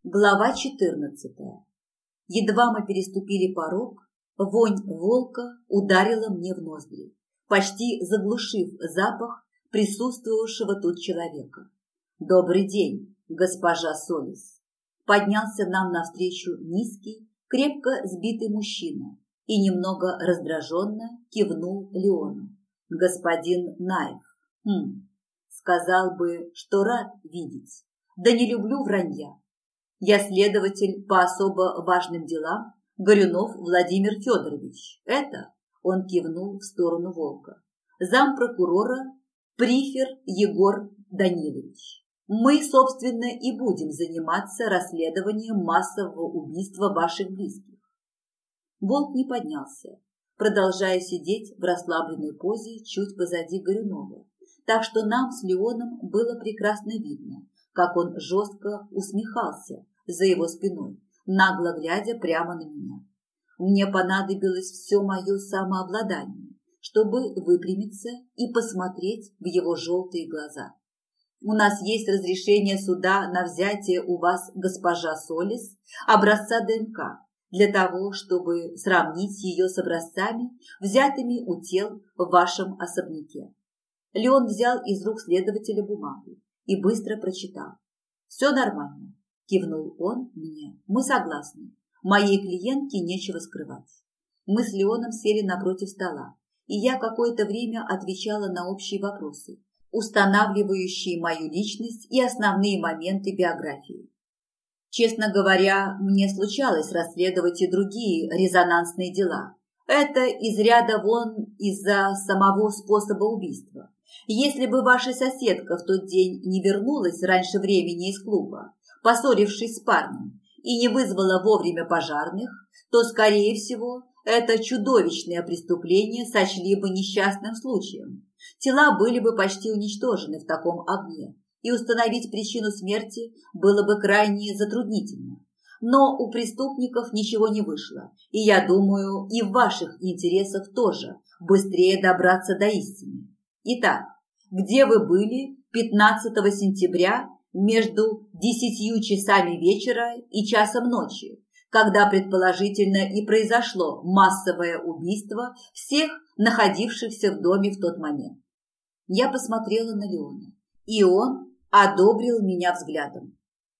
Глава 14. Едва мы переступили порог, вонь волка ударила мне в ноздри, почти заглушив запах присутствовавшего тут человека. «Добрый день, госпожа Солис!» Поднялся нам навстречу низкий, крепко сбитый мужчина и немного раздраженно кивнул Леону. «Господин Наев, сказал бы, что рад видеть, да не люблю вранья. Я следователь по особо важным делам Горюнов Владимир Федорович. Это, он кивнул в сторону волка, зампрокурора Прифер Егор Данилович. Мы, собственно, и будем заниматься расследованием массового убийства ваших близких». Волк не поднялся, продолжая сидеть в расслабленной позе чуть позади Горюнова, так что нам с Леоном было прекрасно видно, как он жестко усмехался за его спиной, нагло глядя прямо на меня. Мне понадобилось все мое самообладание, чтобы выпрямиться и посмотреть в его желтые глаза. «У нас есть разрешение суда на взятие у вас, госпожа Солис, образца ДНК, для того, чтобы сравнить ее с образцами, взятыми у тел в вашем особняке». Леон взял из рук следователя бумагу и быстро прочитал. «Все нормально», – кивнул он мне. «Мы согласны. Моей клиентке нечего скрывать». Мы с Леоном сели напротив стола, и я какое-то время отвечала на общие вопросы, устанавливающие мою личность и основные моменты биографии. Честно говоря, мне случалось расследовать и другие резонансные дела. Это из ряда вон из-за самого способа убийства. Если бы ваша соседка в тот день не вернулась раньше времени из клуба, поссорившись с парнем, и не вызвала вовремя пожарных, то, скорее всего, это чудовищное преступление сочли бы несчастным случаем. Тела были бы почти уничтожены в таком огне, и установить причину смерти было бы крайне затруднительно. Но у преступников ничего не вышло, и я думаю, и в ваших интересах тоже быстрее добраться до истины. Итак, где вы были 15 сентября между 10 часами вечера и часом ночи, когда предположительно и произошло массовое убийство всех находившихся в доме в тот момент? Я посмотрела на Леона, и он одобрил меня взглядом.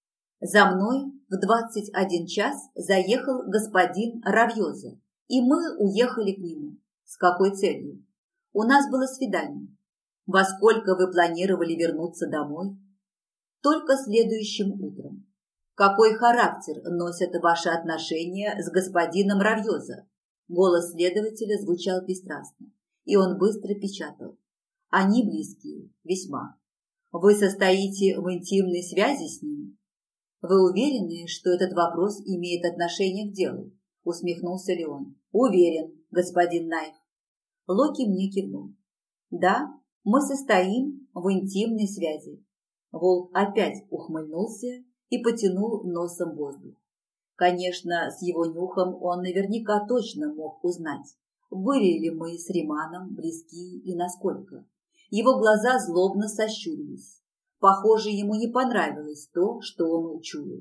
За мной в 21 час заехал господин Равьоза, и мы уехали к нему. С какой целью? У нас было свидание. Во сколько вы планировали вернуться домой? Только следующим утром. Какой характер носят ваши отношения с господином Равьоза? Голос следователя звучал бесстрастно, и он быстро печатал. Они близкие, весьма. Вы состоите в интимной связи с ним? Вы уверены, что этот вопрос имеет отношение к делу? Усмехнулся Леон. Уверен, господин Наев. Локи мне кивнул. Да, мы состоим в интимной связи. Волк опять ухмыльнулся и потянул носом воздух. Конечно, с его нюхом он наверняка точно мог узнать, были ли мы с Риманом близки и насколько. Его глаза злобно сощурились. Похоже, ему не понравилось то, что он учуял.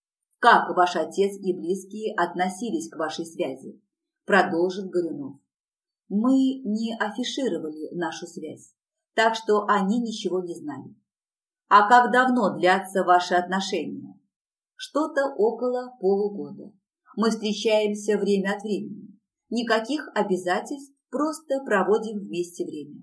«Как ваш отец и близкие относились к вашей связи?» – продолжил Горюнов. «Мы не афишировали нашу связь, так что они ничего не знали». «А как давно длятся ваши отношения?» «Что-то около полугода. Мы встречаемся время от времени. Никаких обязательств, просто проводим вместе время».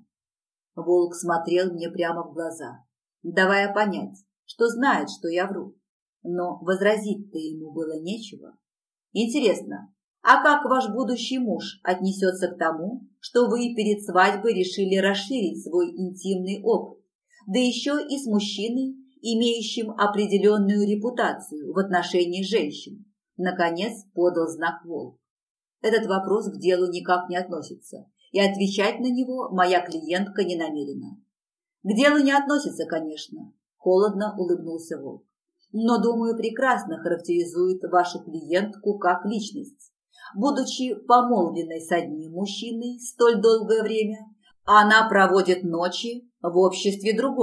Волк смотрел мне прямо в глаза, давая понять, что знает, что я вру. Но возразить-то ему было нечего. «Интересно, а как ваш будущий муж отнесется к тому, что вы перед свадьбой решили расширить свой интимный опыт, да еще и с мужчиной, имеющим определенную репутацию в отношении женщин?» Наконец подал знак волк. Этот вопрос к делу никак не относится, и отвечать на него моя клиентка не намерена. «К делу не относится, конечно», – холодно улыбнулся волк. «Но, думаю, прекрасно характеризует вашу клиентку как личность. Будучи помолвленной с одним мужчиной столь долгое время, она проводит ночи в обществе другого.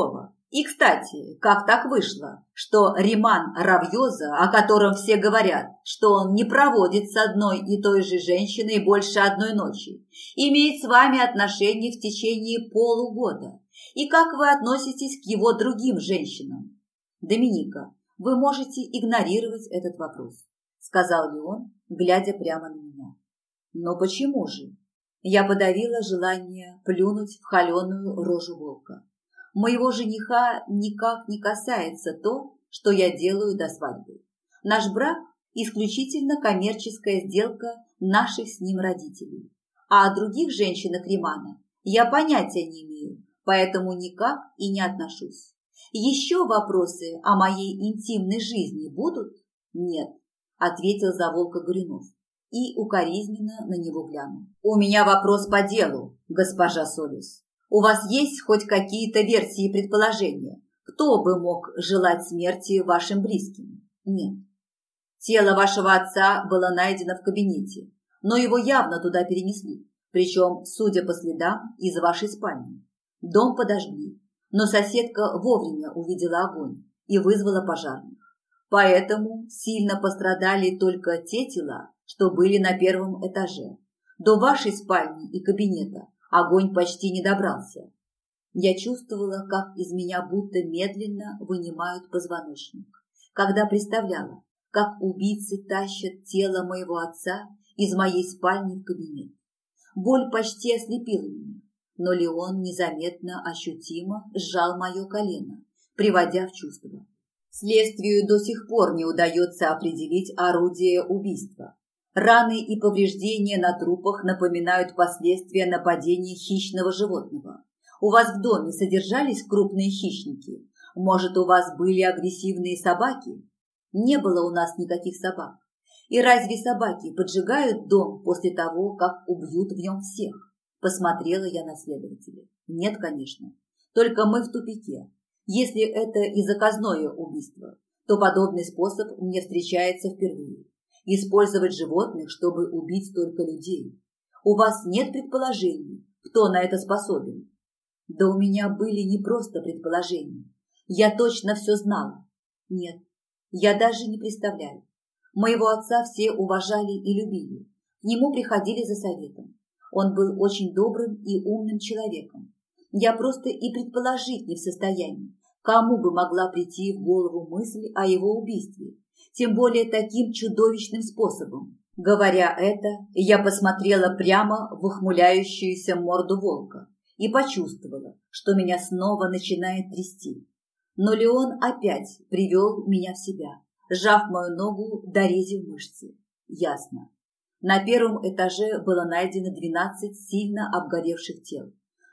И, кстати, как так вышло, что Риман Равьоза, о котором все говорят, что он не проводит с одной и той же женщиной больше одной ночи, имеет с вами отношения в течение полугода? И как вы относитесь к его другим женщинам? Доминика, вы можете игнорировать этот вопрос, сказал Леон, глядя прямо на меня. Но почему же? Я подавила желание плюнуть в холеную рожу волка. Моего жениха никак не касается то, что я делаю до свадьбы. Наш брак – исключительно коммерческая сделка наших с ним родителей. А о других женщинах Римана я понятия не имею, поэтому никак и не отношусь. Еще вопросы о моей интимной жизни будут? Нет, ответил за волка Горюнов и укоризненно на него глянул. У меня вопрос по делу, госпожа Солис. У вас есть хоть какие-то версии и предположения, кто бы мог желать смерти вашим близким? Нет. Тело вашего отца было найдено в кабинете, но его явно туда перенесли, причем, судя по следам, из вашей спальни. Дом подожгли, но соседка вовремя увидела огонь и вызвала пожарных. Поэтому сильно пострадали только те тела, что были на первом этаже. До вашей спальни и кабинета огонь почти не добрался. Я чувствовала, как из меня будто медленно вынимают позвоночник, когда представляла, как убийцы тащат тело моего отца из моей спальни в кабинет. Боль почти ослепила меня, но Леон незаметно, ощутимо сжал мое колено, приводя в чувство. Следствию до сих пор не удается определить орудие убийства. Раны и повреждения на трупах напоминают последствия нападения хищного животного. У вас в доме содержались крупные хищники? Может, у вас были агрессивные собаки? Не было у нас никаких собак. И разве собаки поджигают дом после того, как убьют в нем всех? Посмотрела я на следователя. Нет, конечно. Только мы в тупике. Если это и заказное убийство, то подобный способ мне встречается впервые. Использовать животных, чтобы убить только людей. У вас нет предположений, кто на это способен? Да у меня были не просто предположения. Я точно все знала. Нет, я даже не представляю. Моего отца все уважали и любили. К нему приходили за советом. Он был очень добрым и умным человеком. Я просто и предположить не в состоянии, кому бы могла прийти в голову мысль о его убийстве. Тем более таким чудовищным способом. Говоря это, я посмотрела прямо в ухмыляющуюся морду волка и почувствовала, что меня снова начинает трясти. Но Леон опять привел меня в себя, сжав мою ногу, дорезив мышцы. Ясно. На первом этаже было найдено 12 сильно обгоревших тел.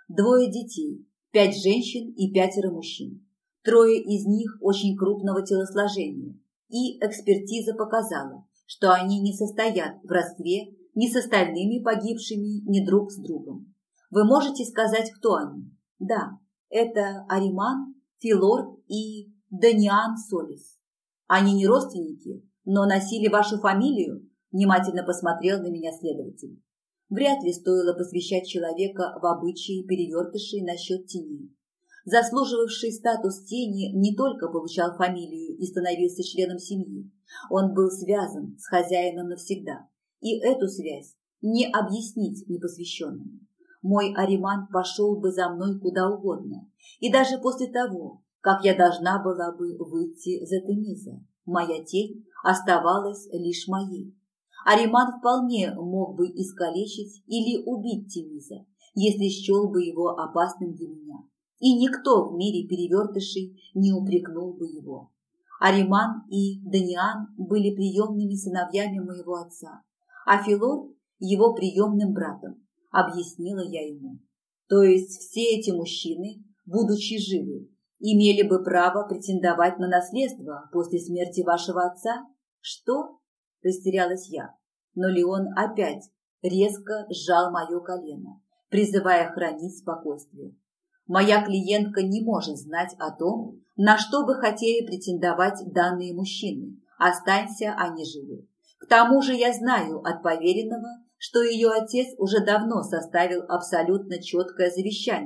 2 детей, 5 женщин и 5 мужчин. 3 из них очень крупного телосложения. И экспертиза показала, что они не состоят в родстве ни с остальными погибшими, ни друг с другом. Вы можете сказать, кто они? Да, это Ариман, Филорд и Даниан Солис. Они не родственники, но носили вашу фамилию? Внимательно посмотрел на меня следователь. Вряд ли стоило посвящать человека в обычаи перевертышей насчет теней. Заслуживавший статус тени не только получал фамилию и становился членом семьи, он был связан с хозяином навсегда, и эту связь не объяснить непосвященному. Мой Ариман пошел бы за мной куда угодно, и даже после того, как я должна была бы выйти за Темиза, моя тень оставалась лишь моей. Ариман вполне мог бы искалечить или убить Темиза, если счел бы его опасным для меня. И никто в мире перевертышей не упрекнул бы его. Ариман и Даниан были приемными сыновьями моего отца, а Филор – его приемным братом, объяснила я ему. То есть все эти мужчины, будучи живы, имели бы право претендовать на наследство после смерти вашего отца? Что? Растерялась я. Но Леон опять резко сжал мое колено, призывая хранить спокойствие. Моя клиентка не может знать о том, на что бы хотели претендовать данные мужчины, останься они живы. К тому же я знаю от поверенного, что ее отец уже давно составил абсолютно четкое завещание,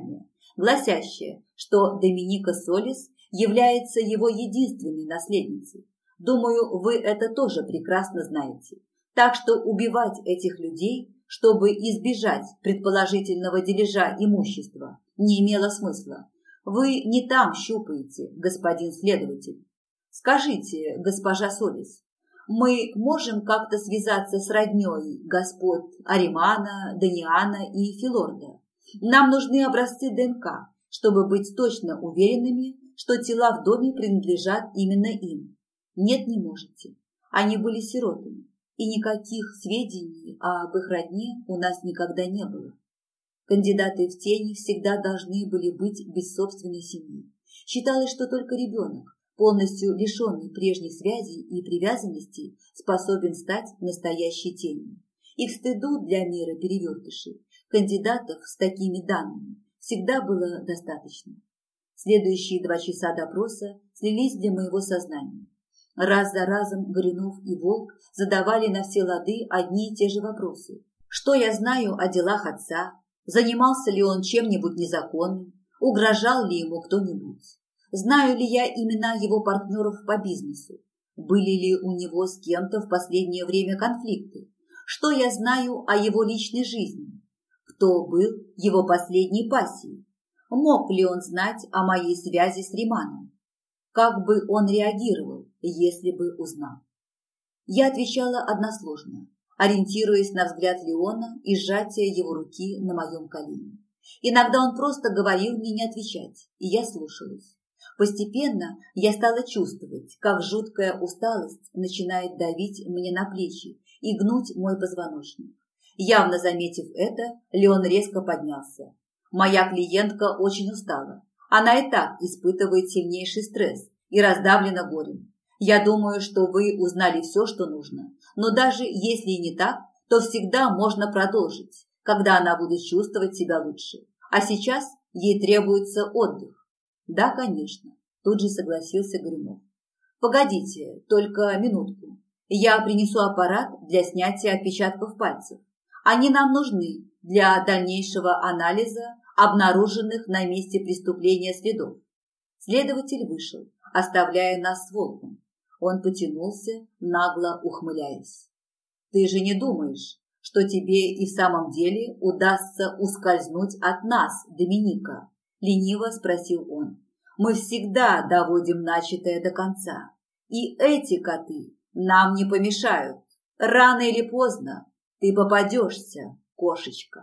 гласящее, что Доминика Солис является его единственной наследницей. Думаю, вы это тоже прекрасно знаете. Так что убивать этих людей, чтобы избежать предположительного дележа имущества, не имело смысла. Вы не там щупаете, господин следователь. Скажите, госпожа Солис, мы можем как-то связаться с роднёй господ Аримана, Даниана и Филорда? Нам нужны образцы ДНК, чтобы быть точно уверенными, что тела в доме принадлежат именно им. Нет, не можете. Они были сиротами, и никаких сведений об их родне у нас никогда не было. Кандидаты в тени всегда должны были быть без собственной семьи. Считалось, что только ребенок, полностью лишенный прежних связей и привязанностей, способен стать настоящей тенью. И к стыду для мира перевертышей, кандидатов с такими данными всегда было достаточно. Следующие 2 часа допроса слились для моего сознания. Раз за разом Горюнов и Волк задавали на все лады одни и те же вопросы. Что я знаю о делах отца? Занимался ли он чем-нибудь незаконным? Угрожал ли ему кто-нибудь? Знаю ли я имена его партнеров по бизнесу? Были ли у него с кем-то в последнее время конфликты? Что я знаю о его личной жизни? Кто был его последней пассией? Мог ли он знать о моей связи с Риманом? Как бы он реагировал, если бы узнал? Я отвечала односложно, ориентируясь на взгляд Леона и сжатие его руки на моем колене. Иногда он просто говорил мне не отвечать, и я слушалась. Постепенно я стала чувствовать, как жуткая усталость начинает давить мне на плечи и гнуть мой позвоночник. Явно заметив это, Леон резко поднялся. Моя клиентка очень устала. Она и так испытывает сильнейший стресс и раздавлена горем. Я думаю, что вы узнали все, что нужно. Но даже если и не так, то всегда можно продолжить, когда она будет чувствовать себя лучше. А сейчас ей требуется отдых. Да, конечно, тут же согласился Горюнов. Погодите, только минутку. Я принесу аппарат для снятия отпечатков пальцев. Они нам нужны для дальнейшего анализа обнаруженных на месте преступления следов. Следователь вышел, оставляя нас с Волком. Он потянулся, нагло ухмыляясь. Ты же не думаешь, что тебе и в самом деле удастся ускользнуть от нас, Доминика? Лениво спросил он. Мы всегда доводим начатое до конца. И эти коты нам не помешают. Рано или поздно ты попадешься, кошечка.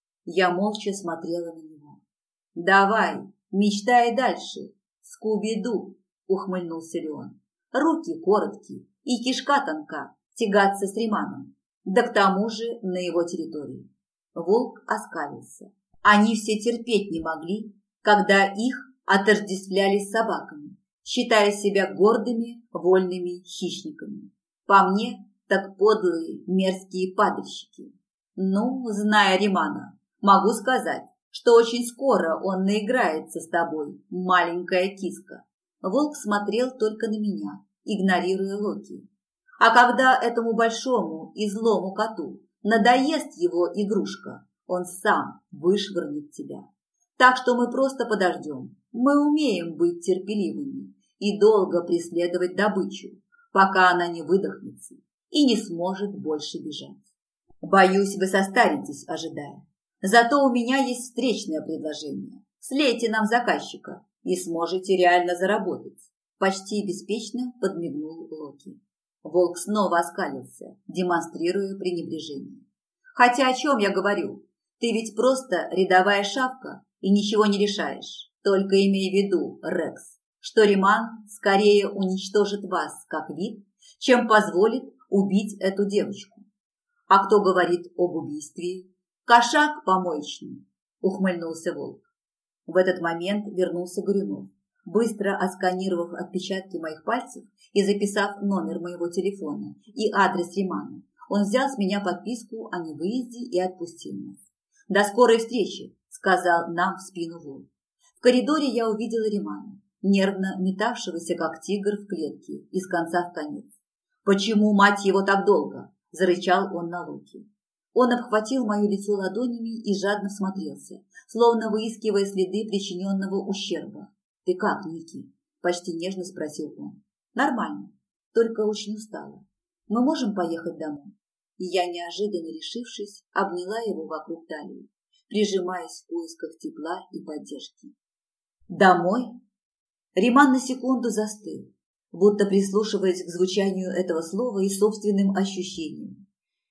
Я молча смотрела на него. Давай, мечтай дальше. Скуби-ду, ухмыльнулся Леон. Руки короткие и кишка тонка тягаться с Риманом. Да к тому же на его территории. Волк оскалился. Они все терпеть не могли, когда их отождествляли с собаками, считая себя гордыми, вольными хищниками. По мне, так подлые, мерзкие падальщики. Ну, зная Римана, могу сказать, что очень скоро он наиграется с тобой, маленькая киска. Волк смотрел только на меня, игнорируя Локи. А когда этому большому и злому коту надоест его игрушка, он сам вышвырнет тебя. Так что мы просто подождем. Мы умеем быть терпеливыми и долго преследовать добычу, пока она не выдохнется и не сможет больше бежать. Боюсь, вы состаритесь, ожидая. Зато у меня есть встречное предложение. Слейте нам заказчика и сможете реально заработать. Почти беспечно подмигнул Локи. Волк снова оскалился, демонстрируя пренебрежение. Хотя о чем я говорю? Ты ведь просто рядовая шавка и ничего не решаешь. Только имей в виду, Рекс, что Риман скорее уничтожит вас как вид, чем позволит убить эту девочку. А кто говорит об убийстве? Кошак помоечный, ухмыльнулся Волк. В этот момент вернулся Горюнов. Быстро отсканировав отпечатки моих пальцев и записав номер моего телефона и адрес Римана, он взял с меня подписку о невыезде и отпустил нас. «До скорой встречи», – сказал нам в спину Волк. В коридоре я увидела Римана, нервно метавшегося, как тигр в клетке, из конца в конец. «Почему, мать его, так долго?» – зарычал он на Локи. Он обхватил мое лицо ладонями и жадно всмотрелся, словно выискивая следы причиненного ущерба. «Ты как, Ники?» – почти нежно спросил он. «Нормально, только очень устала. Мы можем поехать домой?» И я, неожиданно решившись, обняла его вокруг талии, прижимаясь в поисках тепла и поддержки. «Домой?» Риман на секунду застыл, будто прислушиваясь к звучанию этого слова и собственным ощущениям.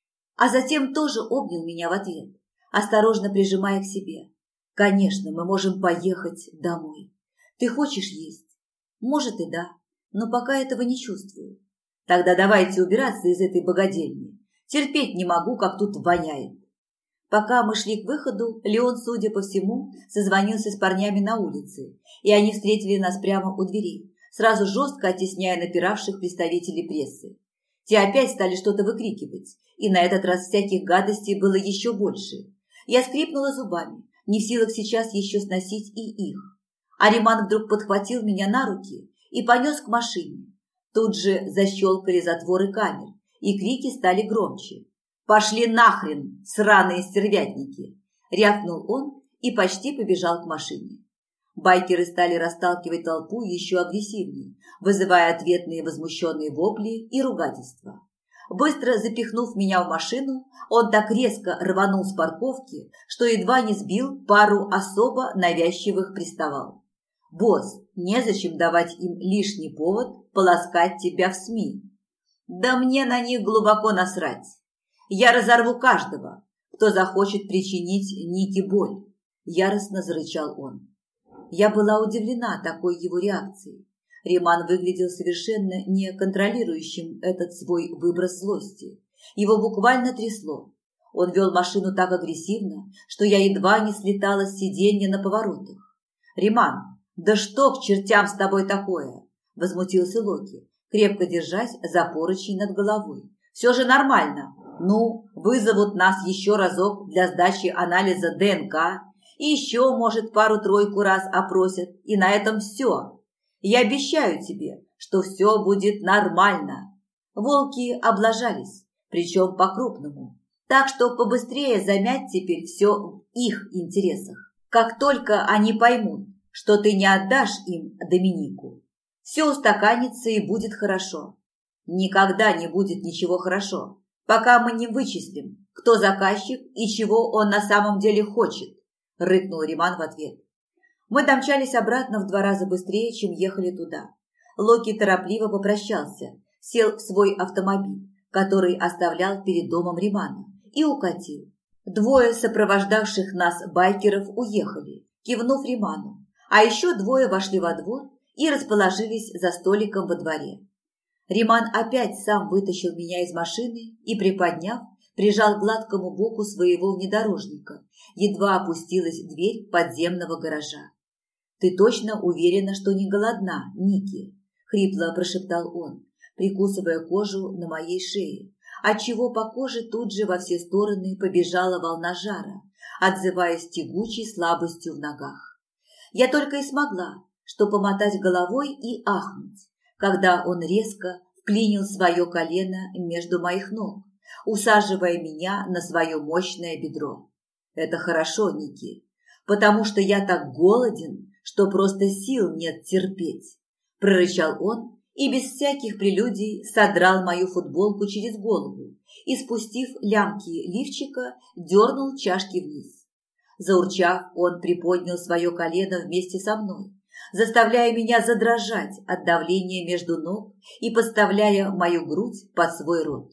А затем тоже обнял меня в ответ, осторожно прижимая к себе. «Конечно, мы можем поехать домой. Ты хочешь есть?» «Может и да, но пока этого не чувствую». «Тогда давайте убираться из этой богадельни. Терпеть не могу, как тут воняет». Пока мы шли к выходу, Леон, судя по всему, созвонился с парнями на улице, и они встретили нас прямо у дверей, сразу жестко оттесняя напиравших представителей прессы. Те опять стали что-то выкрикивать, и на этот раз всяких гадостей было еще больше. Я скрипнула зубами, не в силах сейчас еще сносить и их. А Риман вдруг подхватил меня на руки и понес к машине. Тут же защелкали затворы камер, и крики стали громче. «Пошли нахрен, сраные стервятники!» – рявкнул он и почти побежал к машине. Байкеры стали расталкивать толпу еще агрессивнее, вызывая ответные возмущенные вопли и ругательства. Быстро запихнув меня в машину, он так резко рванул с парковки, что едва не сбил пару особо навязчивых приставал. «Босс, незачем давать им лишний повод полоскать тебя в СМИ». «Да мне на них глубоко насрать. Я разорву каждого, кто захочет причинить Нике боль», – яростно зарычал он. Я была удивлена такой его реакцией. Риман выглядел совершенно не контролирующим этот свой выброс злости. Его буквально трясло. Он вел машину так агрессивно, что я едва не слетала с сиденья на поворотах. «Риман, да что к чертям с тобой такое?» – возмутился Локи, крепко держась за поручень над головой. «Все же нормально. Ну, вызовут нас еще разок для сдачи анализа ДНК, и еще, может, пару-тройку раз опросят, и на этом все. Я обещаю тебе, что все будет нормально». Волки облажались, причем по-крупному. Так что побыстрее замять теперь все в их интересах. Как только они поймут, что ты не отдашь им Доминику, все устаканится и будет хорошо. Никогда не будет ничего хорошо, пока мы не вычислим, кто заказчик и чего он на самом деле хочет, рыкнул Риман в ответ. Мы домчались обратно в 2 раза быстрее, чем ехали туда. Локи торопливо попрощался, сел в свой автомобиль, который оставлял перед домом Римана, и укатил. 2 сопровождавших нас байкеров уехали, кивнув Риману, а еще 2 вошли во двор и расположились за столиком во дворе. Риман опять сам вытащил меня из машины и, приподняв, прижал к гладкому боку своего внедорожника. Едва опустилась дверь подземного гаража. «Ты точно уверена, что не голодна, Ники?» – хрипло прошептал он, прикусывая кожу на моей шее, отчего по коже тут же во все стороны побежала волна жара, отзываясь тягучей слабостью в ногах. Я только и смогла, что помотать головой и ахнуть, когда он резко вклинил свое колено между моих ног, усаживая меня на свое мощное бедро. «Это хорошо, Ники, потому что я так голоден, что просто сил нет терпеть», – прорычал он и без всяких прелюдий содрал мою футболку через голову и, спустив лямки лифчика, дернул чашки вниз. Заурчав, он приподнял свое колено вместе со мной, заставляя меня задрожать от давления между ног и подставляя мою грудь под свой рот.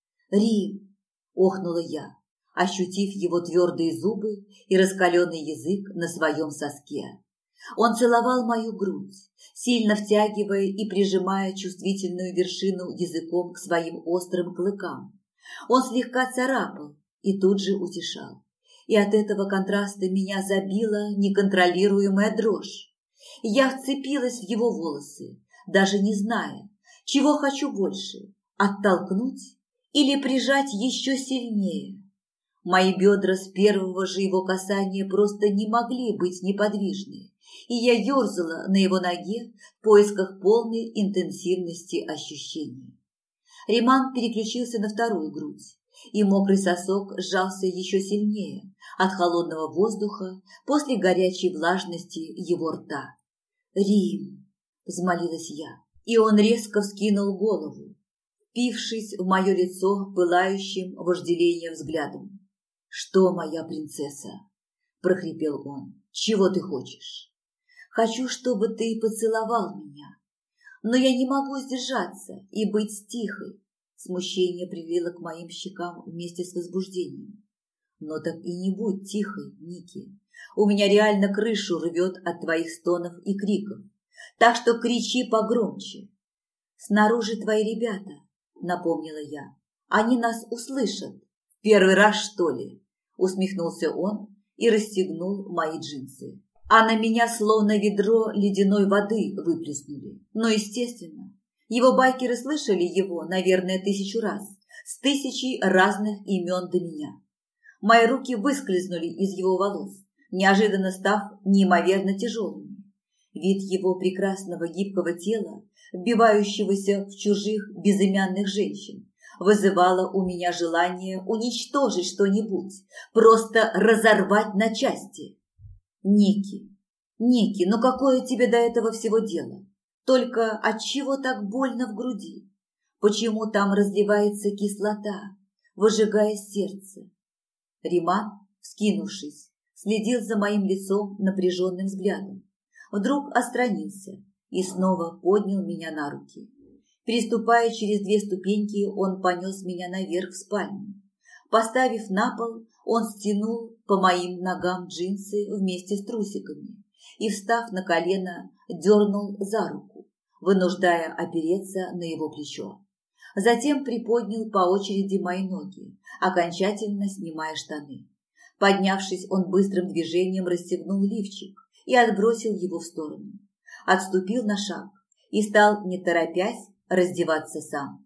«Рим!» – охнула я, ощутив его твердые зубы и раскаленный язык на своем соске. Он целовал мою грудь, сильно втягивая и прижимая чувствительную вершину языком к своим острым клыкам. Он слегка царапал и тут же утешал. И от этого контраста меня забила неконтролируемая дрожь. Я вцепилась в его волосы, даже не зная, чего хочу больше – оттолкнуть или прижать еще сильнее. Мои бедра с первого же его касания просто не могли быть неподвижны, и я ерзала на его ноге в поисках полной интенсивности ощущений. Риман переключился на вторую грудь, и мокрый сосок сжался еще сильнее от холодного воздуха после горячей влажности его рта. «Рим!» – взмолилась я, и он резко вскинул голову, впившись в мое лицо пылающим вожделением взглядом. «Что, моя принцесса?» – прохрипел он. «Чего ты хочешь?» «Хочу, чтобы ты поцеловал меня, но я не могу сдержаться и быть тихой». Смущение прилило к моим щекам вместе с возбуждением. «Но так и не будь тихой, Ники. У меня реально крышу рвет от твоих стонов и криков. Так что кричи погромче». «Снаружи твои ребята», — напомнила я. «Они нас услышат». «В первый раз, что ли?» — усмехнулся он и расстегнул мои джинсы. А на меня словно ведро ледяной воды выплеснули. Но, естественно, его байкеры слышали его, наверное, 1000 раз, с 1000 разных имен до меня. Мои руки выскользнули из его волос, неожиданно став неимоверно тяжелыми. Вид его прекрасного гибкого тела, вбивающегося в чужих безымянных женщин, вызывало у меня желание уничтожить что-нибудь, просто разорвать на части. Ники, ну какое тебе до этого всего дело? Только отчего так больно в груди? Почему там разливается кислота, выжигая сердце?» Риман, вскинувшись, следил за моим лицом напряженным взглядом. Вдруг отстранился и снова поднял меня на руки. Переступая через 2 ступеньки, он понес меня наверх в спальню. Поставив на пол, он стянул по моим ногам джинсы вместе с трусиками и, встав на колено, дернул за руку, вынуждая опереться на его плечо. Затем приподнял по очереди мои ноги, окончательно снимая штаны. Поднявшись, он быстрым движением расстегнул лифчик и отбросил его в сторону. Отступил на шаг и стал, не торопясь, раздеваться сам.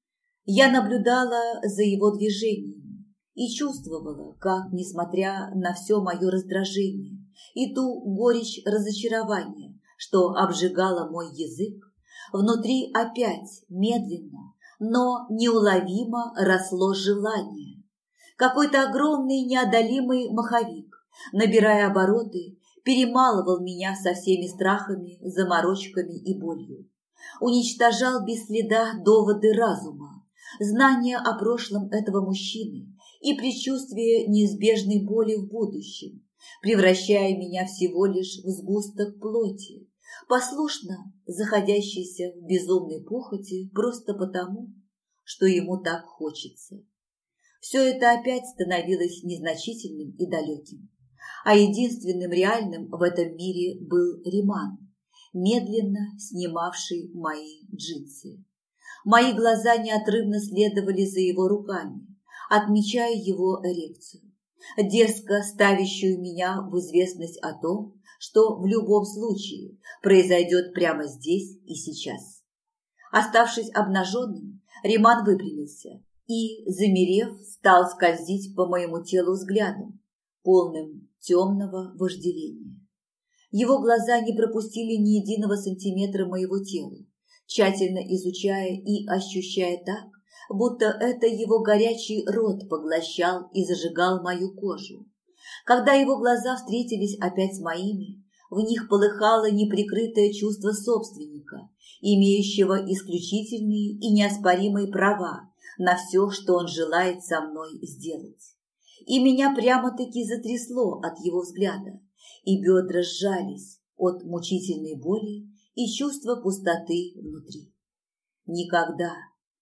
Я наблюдала за его движениями и чувствовала, как, несмотря на все мое раздражение и ту горечь разочарования, что обжигало мой язык, внутри опять медленно, но неуловимо росло желание. Какой-то огромный неодолимый маховик, набирая обороты, перемалывал меня со всеми страхами, заморочками и болью. Уничтожал без следа доводы разума, знания о прошлом этого мужчины и предчувствие неизбежной боли в будущем, превращая меня всего лишь в сгусток плоти, послушно заходящийся в безумной похоти просто потому, что ему так хочется. Все это опять становилось незначительным и далеким, а единственным реальным в этом мире был Риман, медленно снимавший мои джинсы. Мои глаза неотрывно следовали за его руками, отмечая его эрекцию, дерзко ставящую меня в известность о том, что в любом случае произойдет прямо здесь и сейчас. Оставшись обнаженным, Риман выпрямился и, замерев, стал скользить по моему телу взглядом, полным темного вожделения. Его глаза не пропустили ни единого сантиметра моего тела, тщательно изучая и ощущая так, будто это его горячий рот поглощал и зажигал мою кожу. Когда его глаза встретились опять с моими, в них полыхало неприкрытое чувство собственника, имеющего исключительные и неоспоримые права на все, что он желает со мной сделать. И меня прямо-таки затрясло от его взгляда, и бедра сжались от мучительной боли и чувства пустоты внутри. Никогда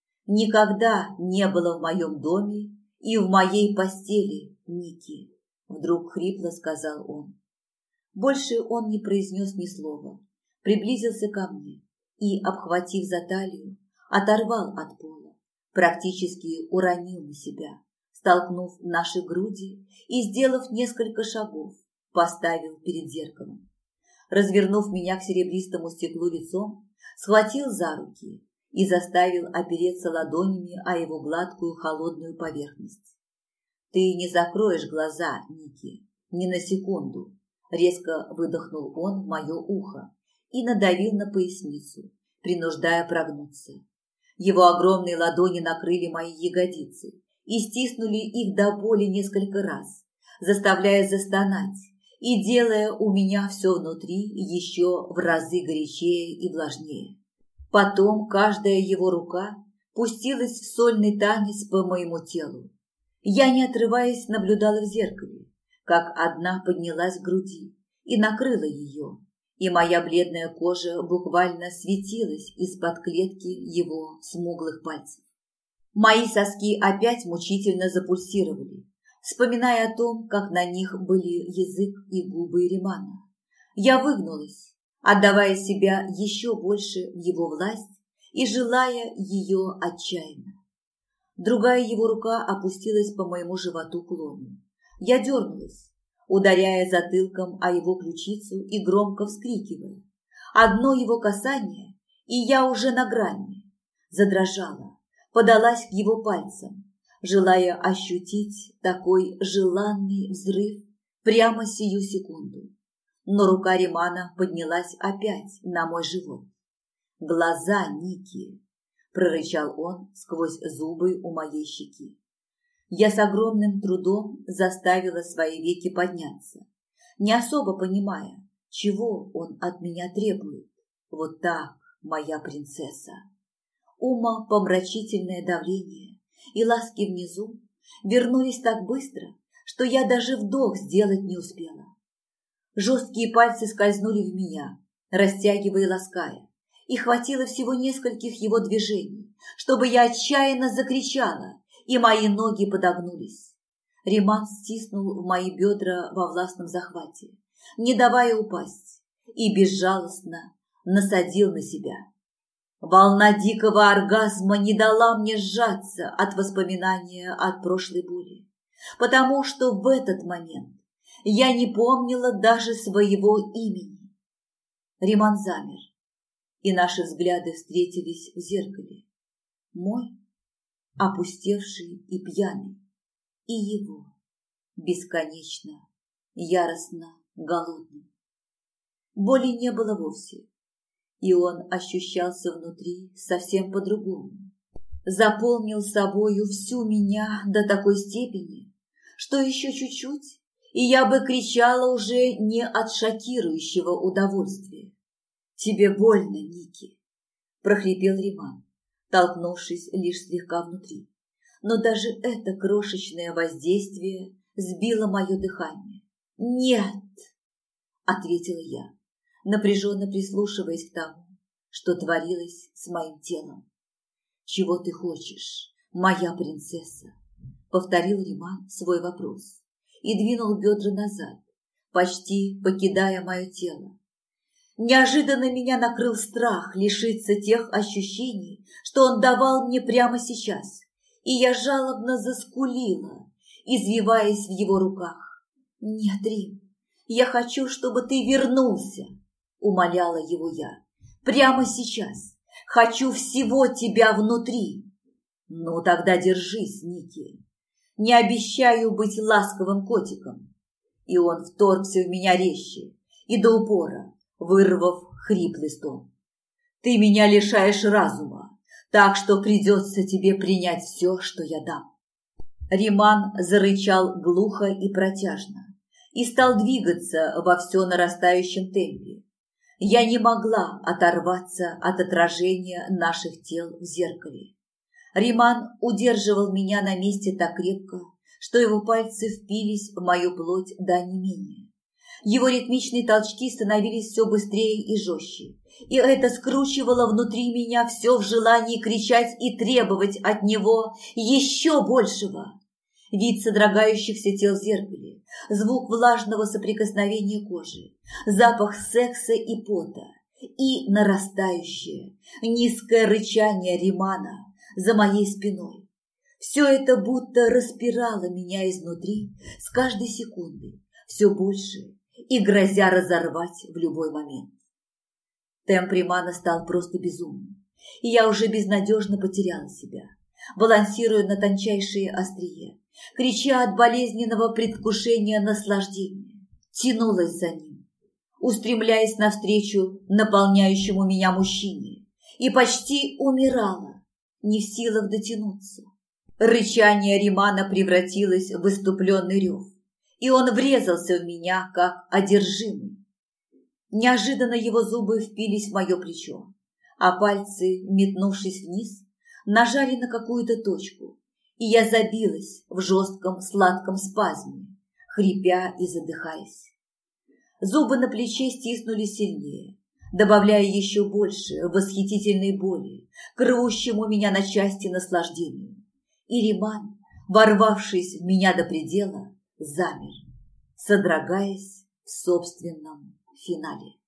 не было в моем доме и в моей постели Ники, вдруг хрипло сказал он. Больше он не произнес ни слова, приблизился ко мне и, обхватив за талию, оторвал от пола, практически уронил на себя, столкнув наши груди и, сделав несколько шагов, поставил перед зеркалом. Развернув меня к серебристому стеклу лицом, схватил за руки и заставил опереться ладонями о его гладкую холодную поверхность. «Ты не закроешь глаза, Ники, ни на секунду», — резко выдохнул он в мое ухо и надавил на поясницу, принуждая прогнуться. Его огромные ладони накрыли мои ягодицы и стиснули их до боли несколько раз, заставляя застонать и делая у меня все внутри еще в разы горячее и влажнее. Потом каждая его рука пустилась в сольный танец по моему телу. Я, не отрываясь, наблюдала в зеркале, как одна поднялась к груди и накрыла ее, и моя бледная кожа буквально светилась из-под клетки его смуглых пальцев. Мои соски опять мучительно запульсировали, вспоминая о том, как на них были язык и губы Римана. Я выгнулась, отдавая себя еще больше в его власть и желая ее отчаянно. Другая его рука опустилась по моему животу к лону. Я дернулась, ударяя затылком о его ключицу и громко вскрикивая. Одно его касание, и я уже на грани. Задрожала, подалась к его пальцам, желая ощутить такой желанный взрыв прямо сию секунду. Но рука Римана поднялась опять на мой живот. «Глаза, Ники!» – прорычал он сквозь зубы у моей щеки. Я с огромным трудом заставила свои веки подняться, не особо понимая, чего он от меня требует. Вот так, моя принцесса. Умопомрачительное давление и ласки внизу вернулись так быстро, что я даже вдох сделать не успела. Жесткие пальцы скользнули в меня, растягивая и лаская, и хватило всего нескольких его движений, чтобы я отчаянно закричала, и мои ноги подогнулись. Риман стиснул в мои бедра во властном захвате, не давая упасть, и безжалостно насадил на себя. Волна дикого оргазма не дала мне сжаться от воспоминания от прошлой боли, потому что в этот момент я не помнила даже своего имени. Риман замер, и наши взгляды встретились в зеркале. Мой, опустевший и пьяный, и его, бесконечно, яростно голодным. Боли не было вовсе, и он ощущался внутри совсем по-другому. Заполнил собою всю меня до такой степени, что еще чуть-чуть, и я бы кричала уже не от шокирующего удовольствия. «Тебе больно, Ники», – прохрипел Риман, толкнувшись лишь слегка внутри. Но даже это крошечное воздействие сбило мое дыхание. «Нет», – ответила я, напряженно прислушиваясь к тому, что творилось с моим телом. «Чего ты хочешь, моя принцесса?» – повторил Риман свой вопрос и двинул бедра назад, почти покидая мое тело. Неожиданно меня накрыл страх лишиться тех ощущений, что он давал мне прямо сейчас, и я жалобно заскулила, извиваясь в его руках. «Нет, Рим, я хочу, чтобы ты вернулся», – умоляла его я. «Прямо сейчас. Хочу всего тебя внутри». «Ну, тогда держись, Ники. Не обещаю быть ласковым котиком». И он вторгся в меня резче и до упора, вырвав хриплый стон. «Ты меня лишаешь разума, так что придется тебе принять все, что я дам». Риман зарычал глухо и протяжно и стал двигаться во все нарастающем темпе. Я не могла оторваться от отражения наших тел в зеркале. Риман удерживал меня на месте так крепко, что его пальцы впились в мою плоть до онемения. Его ритмичные толчки становились все быстрее и жестче, и это скручивало внутри меня все в желании кричать и требовать от него еще большего. Вид содрогающихся тел в зеркале, звук влажного соприкосновения кожи, запах секса и пота и нарастающее, низкое рычание Римана за моей спиной. Все это будто распирало меня изнутри с каждой секундой все больше и грозя разорвать в любой момент. Темп Римана стал просто безумным, и я уже безнадежно потеряла себя, балансируя на тончайшее острие, крича от болезненного предвкушения наслаждения, тянулась за ним, устремляясь навстречу наполняющему меня мужчине, и почти умирала, не в силах дотянуться. Рычание Римана превратилось в выступленный рев, и он врезался в меня, как одержимый. Неожиданно его зубы впились в мое плечо, а пальцы, метнувшись вниз, нажали на какую-то точку, и я забилась в жестком сладком спазме, хрипя и задыхаясь. Зубы на плече стиснули сильнее, добавляя еще больше восхитительной боли к рвущему меня на части наслаждению. И Риман, ворвавшись в меня до предела, замер, содрогаясь в собственном финале.